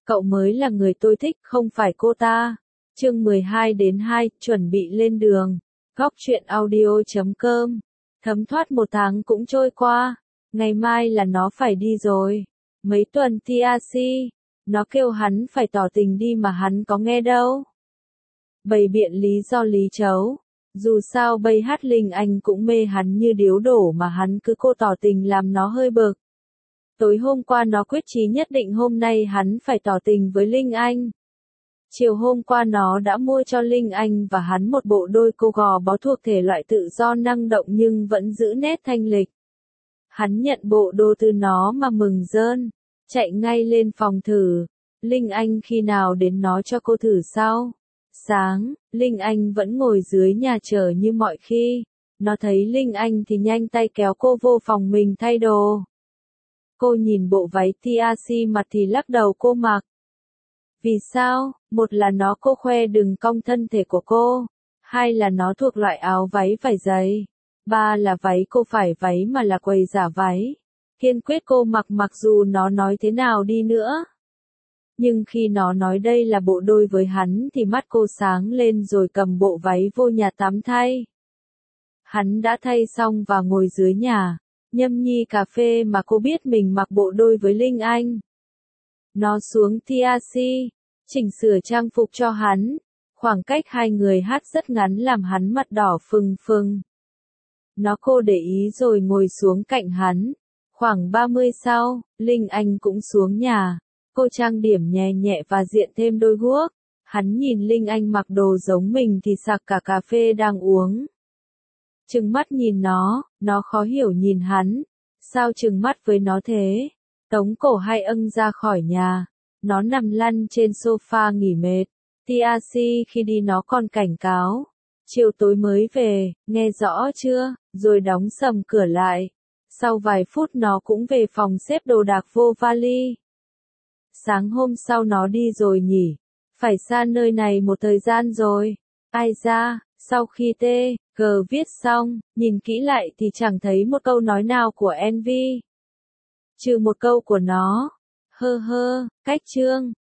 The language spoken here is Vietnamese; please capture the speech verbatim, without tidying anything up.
Cậu mới là người tôi thích, không phải cô ta. Chương mười hai đến hai, chuẩn bị lên đường. Góc truyện audio chấm com. Thấm thoát một tháng cũng trôi qua. Ngày mai là nó phải đi rồi. Mấy tuần tê rờ xê. Nó kêu hắn phải tỏ tình đi mà hắn có nghe đâu. Bày biện lý do lý chấu. Dù sao bây hát Linh Anh cũng mê hắn như điếu đổ mà hắn cứ cô tỏ tình làm nó hơi bực. Tối hôm qua nó quyết chí nhất định hôm nay hắn phải tỏ tình với Linh Anh. Chiều hôm qua nó đã mua cho Linh Anh và hắn một bộ đôi cô gò bó thuộc thể loại tự do năng động nhưng vẫn giữ nét thanh lịch. Hắn nhận bộ đồ từ nó mà mừng rơn, chạy ngay lên phòng thử. Linh Anh khi nào đến nó cho cô thử sao? Sáng, Linh Anh vẫn ngồi dưới nhà chờ như mọi khi. Nó thấy Linh Anh thì nhanh tay kéo cô vô phòng mình thay đồ. Cô nhìn bộ váy tê rờ xê mặt thì lắc đầu cô mặc. Vì sao? Một là nó cô khoe đường cong thân thể của cô. Hai là nó thuộc loại áo váy phải dày. Ba là váy cô phải váy mà là quầy giả váy. Kiên quyết cô mặc mặc dù nó nói thế nào đi nữa. Nhưng khi nó nói đây là bộ đôi với hắn thì mắt cô sáng lên rồi cầm bộ váy vô nhà tắm thay. Hắn đã thay xong và ngồi dưới nhà, nhâm nhi cà phê mà cô biết mình mặc bộ đôi với Linh Anh. Nó xuống tê rờ xê, chỉnh sửa trang phục cho hắn. Khoảng cách hai người hát rất ngắn làm hắn mặt đỏ phừng phừng. Nó cô để ý rồi ngồi xuống cạnh hắn. Khoảng ba mươi sau, Linh Anh cũng xuống nhà. Cô trang điểm nhẹ nhẹ và diện thêm đôi guốc. Hắn nhìn Linh Anh mặc đồ giống mình thì sặc cả cà phê đang uống. Trừng mắt nhìn nó, nó khó hiểu nhìn hắn. Sao trừng mắt với nó thế? Tống cổ hay âng ra khỏi nhà. Nó nằm lăn trên sofa nghỉ mệt. tê rờ xê khi đi nó còn cảnh cáo. Chiều tối mới về, nghe rõ chưa? Rồi đóng sầm cửa lại. Sau vài phút nó cũng về phòng xếp đồ đạc vô vali. Sáng hôm sau nó đi rồi nhỉ? Phải xa nơi này một thời gian rồi. Ai ra, sau khi tê giê viết xong, nhìn kỹ lại thì chẳng thấy một câu nói nào của en vê. Trừ một câu của nó. Hơ hơ, cách chương.